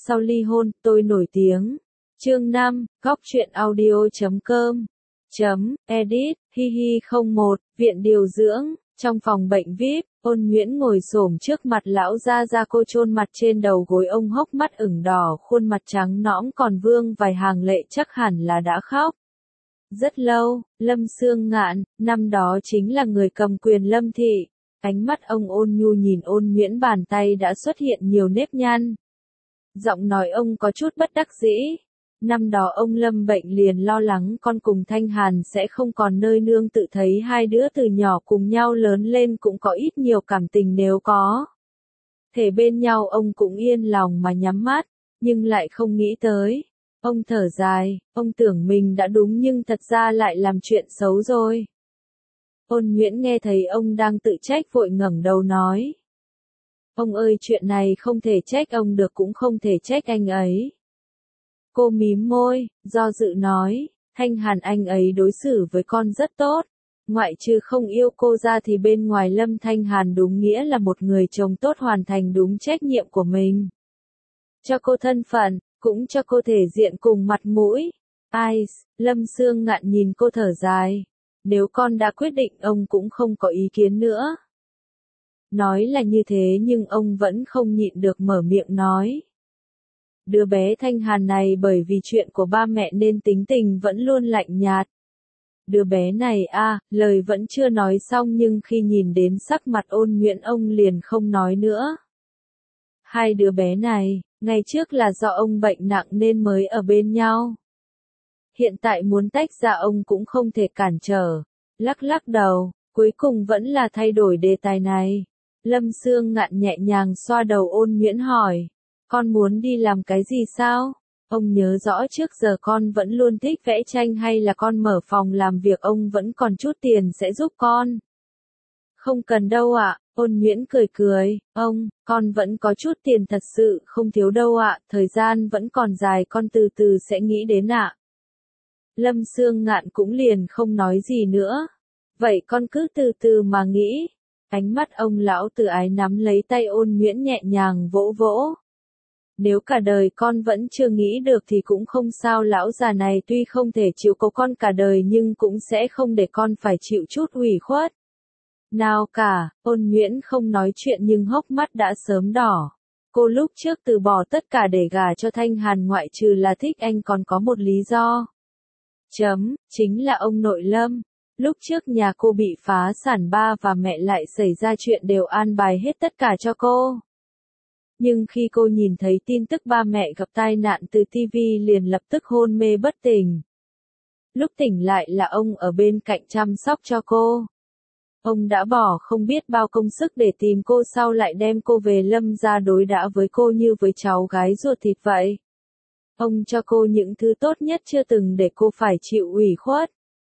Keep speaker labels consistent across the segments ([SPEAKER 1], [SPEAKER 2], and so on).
[SPEAKER 1] sau ly hôn, tôi nổi tiếng. Chương 5, góc truyện audio.com. Edit, hi hi 01, viện điều dưỡng, trong phòng bệnh VIP, Ôn Nguyễn ngồi xổm trước mặt lão gia cô chôn mặt trên đầu gối ông hốc mắt ửng đỏ khuôn mặt trắng nõn còn vương vài hàng lệ chắc hẳn là đã khóc. Rất lâu, Lâm Sương Ngạn, năm đó chính là người cầm quyền Lâm Thị. Ánh mắt ông ôn nhu nhìn Ôn Nguyễn bàn tay đã xuất hiện nhiều nếp nhăn. Giọng nói ông có chút bất đắc dĩ. Năm đó ông lâm bệnh liền lo lắng con cùng Thanh Hàn sẽ không còn nơi nương tự thấy hai đứa từ nhỏ cùng nhau lớn lên cũng có ít nhiều cảm tình nếu có. Thể bên nhau ông cũng yên lòng mà nhắm mắt, nhưng lại không nghĩ tới. Ông thở dài, ông tưởng mình đã đúng nhưng thật ra lại làm chuyện xấu rồi. Ôn Nguyễn nghe thấy ông đang tự trách vội ngẩng đầu nói. Ông ơi chuyện này không thể trách ông được cũng không thể trách anh ấy. Cô mím môi, do dự nói, Thanh Hàn anh ấy đối xử với con rất tốt. Ngoại trừ không yêu cô ra thì bên ngoài Lâm Thanh Hàn đúng nghĩa là một người chồng tốt hoàn thành đúng trách nhiệm của mình. Cho cô thân phận, cũng cho cô thể diện cùng mặt mũi. Ai, Lâm Sương Ngạn nhìn cô thở dài. Nếu con đã quyết định ông cũng không có ý kiến nữa. Nói là như thế nhưng ông vẫn không nhịn được mở miệng nói. Đứa bé Thanh Hàn này bởi vì chuyện của ba mẹ nên tính tình vẫn luôn lạnh nhạt. Đứa bé này lời vẫn chưa nói xong nhưng khi nhìn đến sắc mặt Ôn Nguyễn ông liền không nói nữa. Hai đứa bé này, ngày trước là do ông bệnh nặng nên mới ở bên nhau. Hiện tại muốn tách ra ông cũng không thể cản trở. Lắc đầu, cuối cùng vẫn là thay đổi đề tài này. Lâm Sương Ngạn nhẹ nhàng xoa đầu Ôn Nguyễn hỏi. Con muốn đi làm cái gì sao? Ông nhớ rõ trước giờ con vẫn luôn thích vẽ tranh hay là con mở phòng làm việc ông vẫn còn chút tiền sẽ giúp con? Không cần đâu ạ, Ôn Nguyễn cười, con vẫn có chút tiền thật sự không thiếu đâu ạ, thời gian vẫn còn dài con từ từ sẽ nghĩ đến ạ. Lâm Sương Ngạn cũng liền không nói gì nữa. Vậy con cứ từ từ mà nghĩ. Ánh mắt ông lão từ ái nắm lấy tay Ôn Nguyễn nhẹ nhàng vỗ. Nếu cả đời con vẫn chưa nghĩ được thì cũng không sao, lão già này tuy không thể chịu cố con cả đời nhưng cũng sẽ không để con phải chịu chút ủy khuất. Nào cả, Ôn Nguyễn không nói chuyện nhưng hốc mắt đã sớm đỏ. Cô lúc trước từ bỏ tất cả để gả cho Thanh Hàn ngoại trừ là thích anh còn có một lý do. Chính là ông nội Lâm. Lúc trước nhà cô bị phá sản ba và mẹ lại xảy ra chuyện đều an bài hết tất cả cho cô. Nhưng khi cô nhìn thấy tin tức ba mẹ gặp tai nạn từ TV liền lập tức hôn mê bất tỉnh. Lúc tỉnh lại là ông ở bên cạnh chăm sóc cho cô. Ông đã bỏ không biết bao công sức để tìm cô sau lại đem cô về Lâm gia đối đãi với cô như với cháu gái ruột thịt vậy. Ông cho cô những thứ tốt nhất chưa từng để cô phải chịu ủy khuất.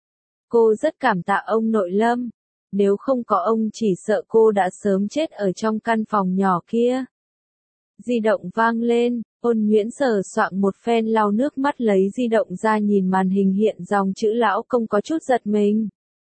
[SPEAKER 1] Cô rất cảm tạ ông nội Lâm. Nếu không có ông chỉ sợ cô đã sớm chết ở trong căn phòng nhỏ kia. Di động vang lên, Ôn Nguyễn sờ soạng một phen lau nước mắt lấy di động ra nhìn màn hình hiện dòng chữ lão công có chút giật mình.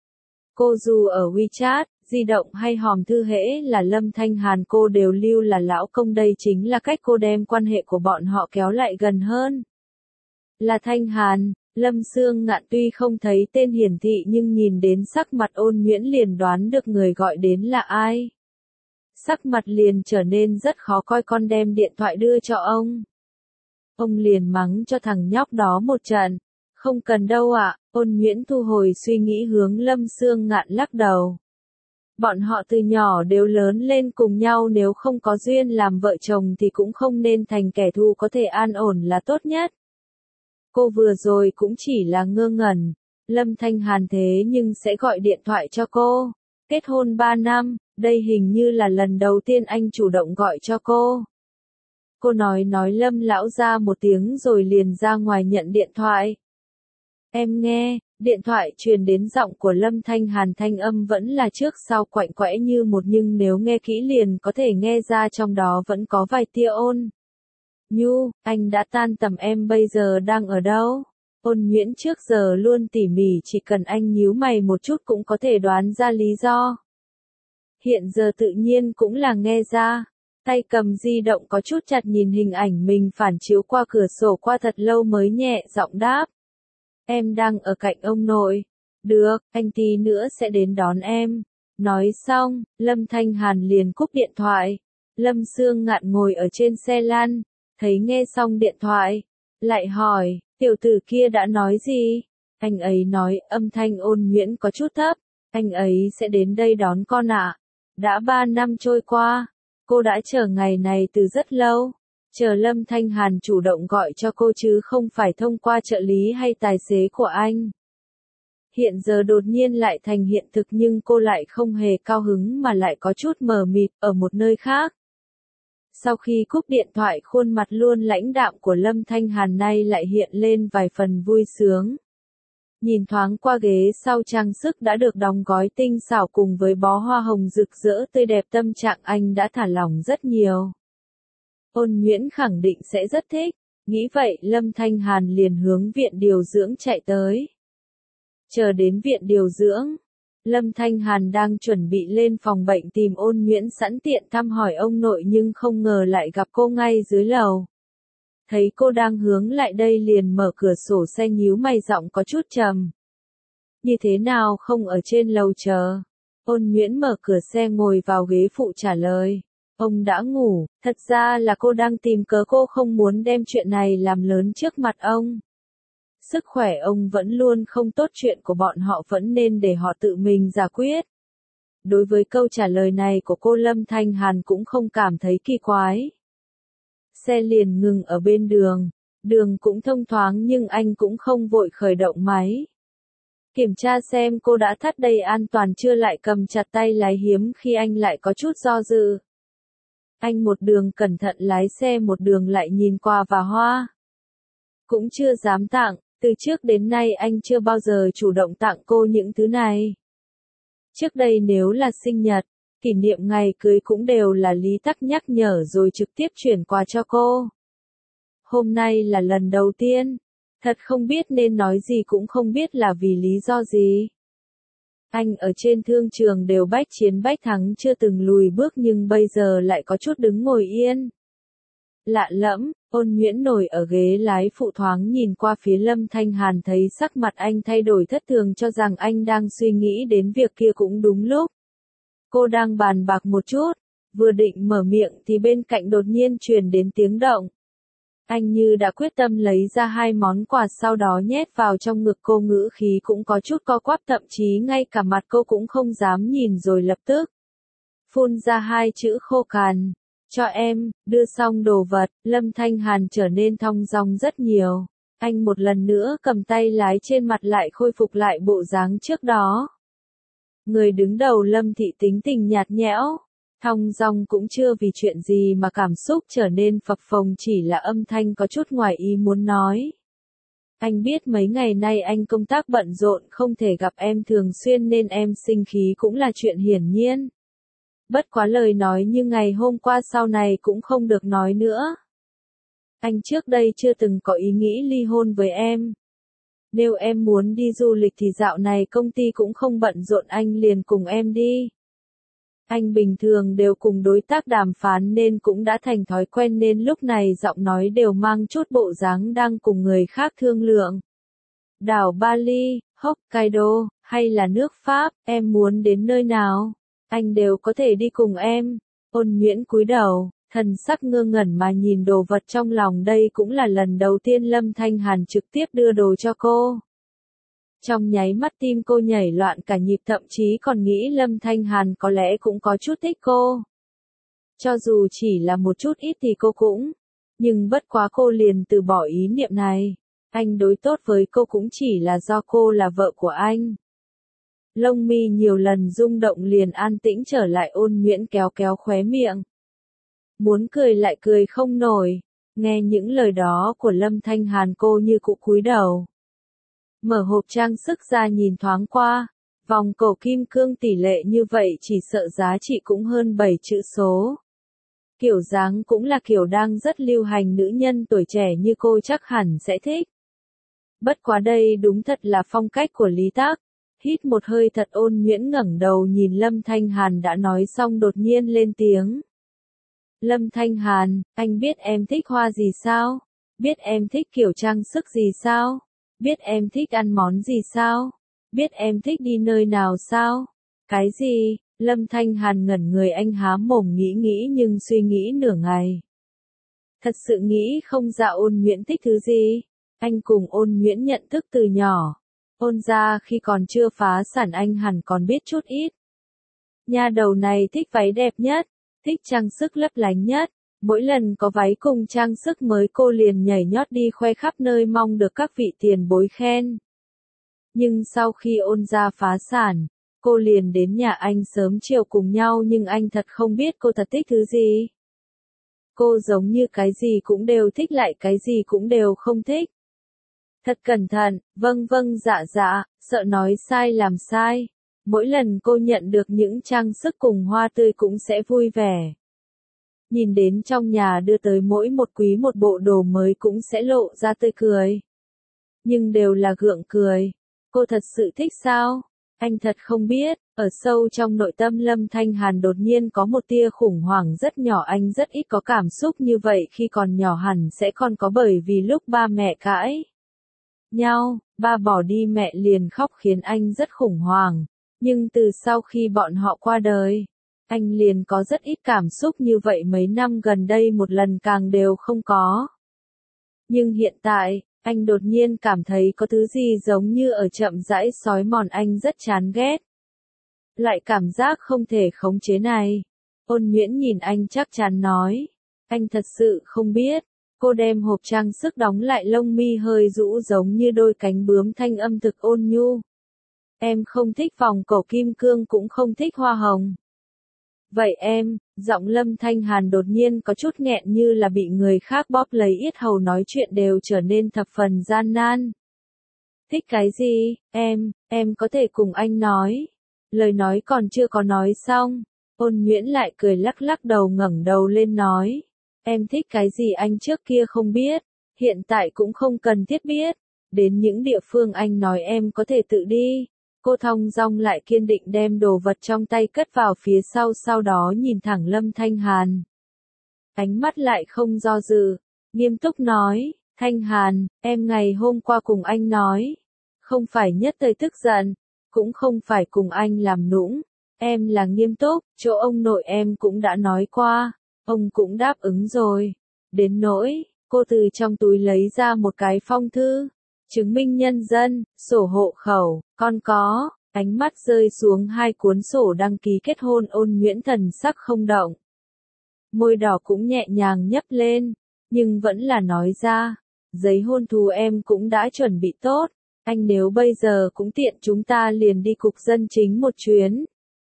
[SPEAKER 1] Cô dù ở WeChat, di động hay hòm thư hễ là Lâm Thanh Hàn cô đều lưu là lão công, đây chính là cách cô đem quan hệ của bọn họ kéo lại gần hơn. Là Thanh Hàn, Lâm Sương Ngạn tuy không thấy tên hiển thị nhưng nhìn đến sắc mặt Ôn Nguyễn liền đoán được người gọi đến là ai. Sắc mặt liền trở nên rất khó coi, con đem điện thoại đưa cho ông. Ông liền mắng cho thằng nhóc đó một trận. Không cần đâu ạ, Ôn Nguyễn thu hồi suy nghĩ hướng Lâm Sương Ngạn lắc đầu. Bọn họ từ nhỏ đều lớn lên cùng nhau, nếu không có duyên làm vợ chồng thì cũng không nên thành kẻ thù, có thể an ổn là tốt nhất. Cô vừa rồi cũng chỉ là ngơ ngẩn. Lâm Thanh Hàn thế nhưng sẽ gọi điện thoại cho cô. Kết hôn 3 năm, đây hình như là lần đầu tiên anh chủ động gọi cho cô. Cô nói Lâm lão ra một tiếng rồi liền ra ngoài nhận điện thoại. Em nghe, điện thoại truyền đến giọng của Lâm Thanh Hàn, thanh âm vẫn là trước sau quạnh quẽ như một nhưng nếu nghe kỹ liền có thể nghe ra trong đó vẫn có vài tia ôn nhu. Anh đã tan tầm, em bây giờ đang ở đâu? Ôn Nguyễn trước giờ luôn tỉ mỉ, chỉ cần anh nhíu mày một chút cũng có thể đoán ra lý do. Hiện giờ tự nhiên cũng là nghe ra. Tay cầm di động có chút chặt nhìn hình ảnh mình phản chiếu qua cửa sổ qua thật lâu mới nhẹ giọng đáp. Em đang ở cạnh ông nội. Được, anh tí nữa sẽ đến đón em. Nói xong, Lâm Thanh Hàn liền cúp điện thoại. Lâm Sương Ngạn ngồi ở trên xe lăn, thấy nghe xong điện thoại, lại hỏi, tiểu tử kia đã nói gì? Anh ấy nói, âm thanh ôn nhuyễn có chút thấp, anh ấy sẽ đến đây đón con ạ. Đã 3 năm trôi qua, cô đã chờ ngày này từ rất lâu. Chờ Lâm Thanh Hàn chủ động gọi cho cô chứ không phải thông qua trợ lý hay tài xế của anh. Hiện giờ đột nhiên lại thành hiện thực nhưng cô lại không hề cao hứng mà lại có chút mờ mịt ở một nơi khác. Sau khi cúp điện thoại khuôn mặt luôn lãnh đạm của Lâm Thanh Hàn nay lại hiện lên vài phần vui sướng. Nhìn thoáng qua ghế sau trang sức đã được đóng gói tinh xảo cùng với bó hoa hồng rực rỡ tươi đẹp tâm trạng anh đã thả lỏng rất nhiều. Ôn Nhuyễn khẳng định sẽ rất thích, nghĩ vậy Lâm Thanh Hàn liền hướng viện điều dưỡng chạy tới. Chờ đến viện điều dưỡng, Lâm Thanh Hàn đang chuẩn bị lên phòng bệnh tìm Ôn Nhuyễn sẵn tiện thăm hỏi ông nội nhưng không ngờ lại gặp cô ngay dưới lầu. Thấy cô đang hướng lại đây liền mở cửa sổ xe nhíu mày giọng có chút trầm. Như thế nào không ở trên lầu chờ? Ôn Nhuyễn mở cửa xe ngồi vào ghế phụ trả lời. Ông đã ngủ, thật ra là cô đang tìm cớ cô không muốn đem chuyện này làm lớn trước mặt ông. Sức khỏe ông vẫn luôn không tốt chuyện của bọn họ vẫn nên để họ tự mình giải quyết. Đối với câu trả lời này của cô Lâm Thanh Hàn cũng không cảm thấy kỳ quái. Xe liền ngừng ở bên đường, đường cũng thông thoáng nhưng anh cũng không vội khởi động máy. Kiểm tra xem cô đã thắt dây an toàn chưa lại cầm chặt tay lái hiếm khi anh lại có chút do dự. Anh một đường cẩn thận lái xe một đường lại nhìn quà và hoa. Cũng chưa dám tặng, từ trước đến nay anh chưa bao giờ chủ động tặng cô những thứ này. Trước đây nếu là sinh nhật, kỷ niệm ngày cưới cũng đều là Lý Tắc nhắc nhở rồi trực tiếp chuyển quà cho cô. Hôm nay là lần đầu tiên, thật không biết nên nói gì cũng không biết là vì lý do gì. Anh ở trên thương trường đều bách chiến bách thắng chưa từng lùi bước nhưng bây giờ lại có chút đứng ngồi yên. Lạ lẫm, Ôn Nhuyễn ngồi ở ghế lái phụ thoáng nhìn qua phía Lâm Thanh Hàn thấy sắc mặt anh thay đổi thất thường cho rằng anh đang suy nghĩ đến việc kia cũng đúng lúc. Cô đang bàn bạc một chút, vừa định mở miệng thì bên cạnh đột nhiên truyền đến tiếng động. Anh như đã quyết tâm lấy ra 2 món quà sau đó nhét vào trong ngực cô ngữ khí cũng có chút co quắp thậm chí ngay cả mặt cô cũng không dám nhìn rồi lập tức. Phun ra 2 chữ khô cằn. Cho em, đưa xong đồ vật, Lâm Thanh Hàn trở nên thong dong rất nhiều. Anh một lần nữa cầm tay lái trên mặt lại khôi phục lại bộ dáng trước đó. Người đứng đầu Lâm thị tính tình nhạt nhẽo, thong dong cũng chưa vì chuyện gì mà cảm xúc trở nên phập phồng chỉ là âm thanh có chút ngoài ý muốn nói. Anh biết mấy ngày nay anh công tác bận rộn không thể gặp em thường xuyên nên em sinh khí cũng là chuyện hiển nhiên. Bất quá lời nói như ngày hôm qua sau này cũng không được nói nữa. Anh trước đây chưa từng có ý nghĩ ly hôn với em. Nếu em muốn đi du lịch thì dạo này công ty cũng không bận rộn anh liền cùng em đi. Anh bình thường đều cùng đối tác đàm phán nên cũng đã thành thói quen nên lúc này giọng nói đều mang chút bộ dáng đang cùng người khác thương lượng. Đảo Bali, Hokkaido, hay là nước Pháp, em muốn đến nơi nào? Anh đều có thể đi cùng em. Ôn Nhuyễn cúi đầu, thần sắc ngơ ngẩn mà nhìn đồ vật trong lòng đây cũng là lần đầu tiên Lâm Thanh Hàn trực tiếp đưa đồ cho cô. Trong nháy mắt tim cô nhảy loạn cả nhịp thậm chí còn nghĩ Lâm Thanh Hàn có lẽ cũng có chút thích cô. Cho dù chỉ là một chút ít thì cô cũng. Nhưng bất quá cô liền từ bỏ ý niệm này. Anh đối tốt với cô cũng chỉ là do cô là vợ của anh. Lông mi nhiều lần rung động liền an tĩnh trở lại. Ôn Nhuyễn kéo kéo khóe miệng. Muốn cười lại cười không nổi. Nghe những lời đó của Lâm Thanh Hàn cô như cụ cúi đầu. Mở hộp trang sức ra nhìn thoáng qua. Vòng cổ kim cương tỷ lệ như vậy chỉ sợ giá trị cũng hơn 7 chữ số. Kiểu dáng cũng là kiểu đang rất lưu hành nữ nhân tuổi trẻ như cô chắc hẳn sẽ thích. Bất quá đây đúng thật là phong cách của Lý Tắc. Hít một hơi thật Ôn Nhuyễn ngẩng đầu nhìn Lâm Thanh Hàn đã nói xong đột nhiên lên tiếng. Lâm Thanh Hàn, anh biết em thích hoa gì sao? Biết em thích kiểu trang sức gì sao? Biết em thích ăn món gì sao? Biết em thích đi nơi nào sao? Cái gì? Lâm Thanh Hàn ngẩn người, anh há mồm nghĩ nhưng suy nghĩ nửa ngày. Thật sự nghĩ không ra Ôn Nhuyễn thích thứ gì. Anh cùng Ôn Nhuyễn nhận thức từ nhỏ. Ôn gia khi còn chưa phá sản anh hẳn còn biết chút ít. Nha đầu này thích váy đẹp nhất, thích trang sức lấp lánh nhất. Mỗi lần có váy cùng trang sức mới cô liền nhảy nhót đi khoe khắp nơi mong được các vị tiền bối khen. Nhưng sau khi Ôn gia phá sản, cô liền đến nhà anh sớm chiều cùng nhau nhưng anh thật không biết cô thật thích thứ gì. Cô giống như cái gì cũng đều thích lại cái gì cũng đều không thích. Thật cẩn thận, vâng vâng dạ dạ, sợ nói sai làm sai. Mỗi lần cô nhận được những trang sức cùng hoa tươi cũng sẽ vui vẻ. Nhìn đến trong nhà đưa tới mỗi một quý một bộ đồ mới cũng sẽ lộ ra tươi cười. Nhưng đều là gượng cười. Cô thật sự thích sao? Anh thật không biết. Ở sâu trong nội tâm Lâm Thanh Hàn đột nhiên có một tia khủng hoảng rất nhỏ, anh rất ít có cảm xúc như vậy khi còn nhỏ, hẳn sẽ còn có, bởi vì lúc ba mẹ cãi nhau, ba bỏ đi mẹ liền khóc khiến anh rất khủng hoảng. Nhưng từ sau khi bọn họ qua đời, anh liền có rất ít cảm xúc như vậy, mấy năm gần đây một lần càng đều không có. Nhưng hiện tại, anh đột nhiên cảm thấy có thứ gì giống như ở chậm rãi xói mòn anh, rất chán ghét. Loại cảm giác không thể khống chế này. Ôn Nhuyễn nhìn anh chắc chắn nói. Anh thật sự không biết. Cô đem hộp trang sức đóng lại, lông mi hơi rũ giống như đôi cánh bướm, thanh âm thực ôn nhu. Em không thích vòng cổ kim cương cũng không thích hoa hồng. Vậy em, giọng Lâm Thanh Hàn đột nhiên có chút nghẹn như là bị người khác bóp lấy yết hầu, nói chuyện đều trở nên thập phần gian nan. Thích cái gì, em có thể cùng anh nói. Lời nói còn chưa có nói xong, Ôn Nhuyễn lại cười lắc lắc đầu, ngẩng đầu lên nói. Em thích cái gì anh trước kia không biết, hiện tại cũng không cần thiết biết. Đến những địa phương anh nói em có thể tự đi. Cô thong dong lại kiên định đem đồ vật trong tay cất vào phía sau, sau đó nhìn thẳng Lâm Thanh Hàn. Ánh mắt lại không do dự, nghiêm túc nói, Thanh Hàn, em ngày hôm qua cùng anh nói. Không phải nhất thời tức giận, cũng không phải cùng anh làm nũng. Em là nghiêm túc, chỗ ông nội em cũng đã nói qua. Ông cũng đáp ứng rồi. Đến nỗi, cô từ trong túi lấy ra một cái phong thư. Chứng minh nhân dân, sổ hộ khẩu, con có. Ánh mắt rơi xuống hai cuốn sổ đăng ký kết hôn. Ôn Nhuyễn thần sắc không động. Môi đỏ cũng nhẹ nhàng nhấp lên. Nhưng vẫn là nói ra. Giấy hôn thú em cũng đã chuẩn bị tốt. Anh nếu bây giờ cũng tiện chúng ta liền đi cục dân chính một chuyến.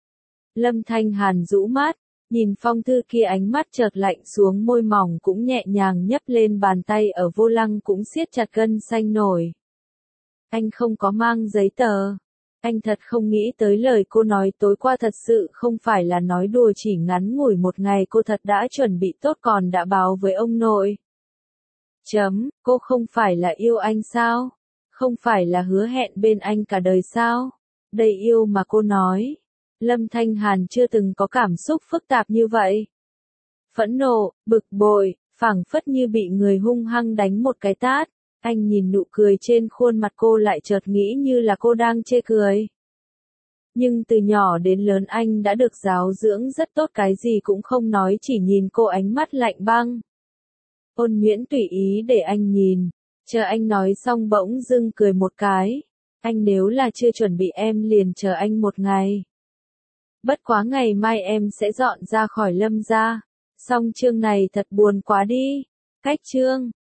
[SPEAKER 1] Lâm Thanh Hàn rũ mắt. Nhìn phong thư kia, ánh mắt chợt lạnh xuống, môi mỏng cũng nhẹ nhàng nhấp lên, bàn tay ở vô lăng cũng siết chặt gân xanh nổi. Anh không có mang giấy tờ. Anh thật không nghĩ tới lời cô nói tối qua thật sự không phải là nói đùa, chỉ ngắn ngủi một ngày cô thật đã chuẩn bị tốt còn đã báo với ông nội. Cô không phải là yêu anh sao? Không phải là hứa hẹn bên anh cả đời sao? Đây yêu mà cô nói. Lâm Thanh Hàn chưa từng có cảm xúc phức tạp như vậy. Phẫn nộ, bực bội, phảng phất như bị người hung hăng đánh một cái tát. Anh nhìn nụ cười trên khuôn mặt cô lại chợt nghĩ như là cô đang chê cười. Nhưng từ nhỏ đến lớn anh đã được giáo dưỡng rất tốt, cái gì cũng không nói, chỉ nhìn cô, ánh mắt lạnh băng. Ôn Nhuyễn tùy ý để anh nhìn, chờ anh nói xong bỗng dưng cười một cái. Anh nếu là chưa chuẩn bị em liền chờ anh một ngày. Bất quá ngày mai em sẽ dọn ra khỏi Lâm gia. Xong chương này thật buồn quá đi. Cách chương